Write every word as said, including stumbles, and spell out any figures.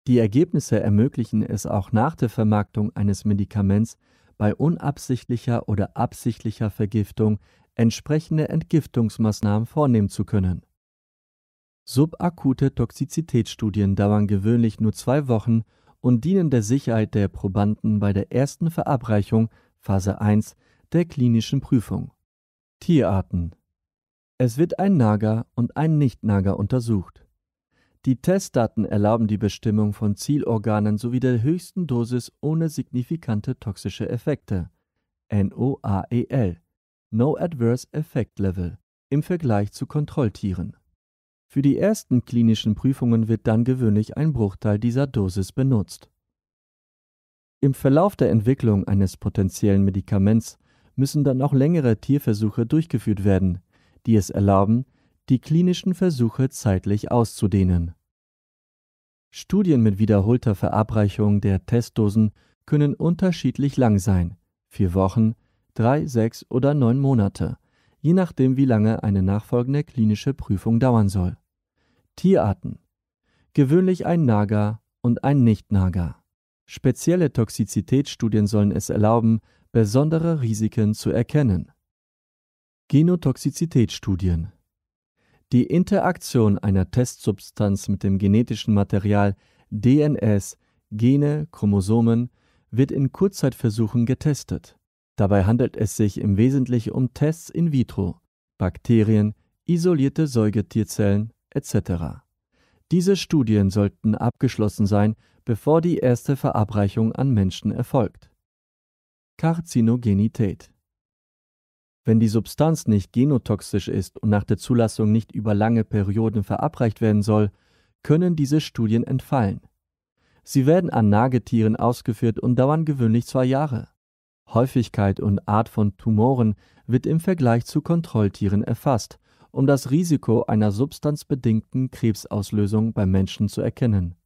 Die Ergebnisse ermöglichen es auch nach der Vermarktung eines Medikaments bei unabsichtlicher oder absichtlicher Vergiftung entsprechende Entgiftungsmaßnahmen vornehmen zu können. Subakute Toxizitätsstudien dauern gewöhnlich nur zwei Wochen und dienen der Sicherheit der Probanden bei der ersten Verabreichung, Phase eins, der klinischen Prüfung. Tierarten. Es wird ein Nager und ein Nicht-Nager untersucht. Die Testdaten erlauben die Bestimmung von Zielorganen sowie der höchsten Dosis ohne signifikante toxische Effekte, N O A E L, No Adverse Effect Level, im Vergleich zu Kontrolltieren. Für die ersten klinischen Prüfungen wird dann gewöhnlich ein Bruchteil dieser Dosis benutzt. Im Verlauf der Entwicklung eines potenziellen Medikaments müssen dann auch längere Tierversuche durchgeführt werden, die es erlauben, die klinischen Versuche zeitlich auszudehnen. Studien mit wiederholter Verabreichung der Testdosen können unterschiedlich lang sein, vier Wochen, drei, sechs oder neun Monate, je nachdem wie lange eine nachfolgende klinische Prüfung dauern soll. Tierarten. Gewöhnlich ein Nager und ein Nicht-Nager. Spezielle Toxizitätsstudien sollen es erlauben, besondere Risiken zu erkennen. Genotoxizitätsstudien. Die Interaktion einer Testsubstanz mit dem genetischen Material D N S, Gene, Chromosomen wird in Kurzzeitversuchen getestet. Dabei handelt es sich im Wesentlichen um Tests in vitro, Bakterien, isolierte Säugetierzellen et cetera. Diese Studien sollten abgeschlossen sein, bevor die erste Verabreichung an Menschen erfolgt. Karzinogenität. Wenn die Substanz nicht genotoxisch ist und nach der Zulassung nicht über lange Perioden verabreicht werden soll, können diese Studien entfallen. Sie werden an Nagetieren ausgeführt und dauern gewöhnlich zwei Jahre. Häufigkeit und Art von Tumoren wird im Vergleich zu Kontrolltieren erfasst, um das Risiko einer substanzbedingten Krebsauslösung beim Menschen zu erkennen.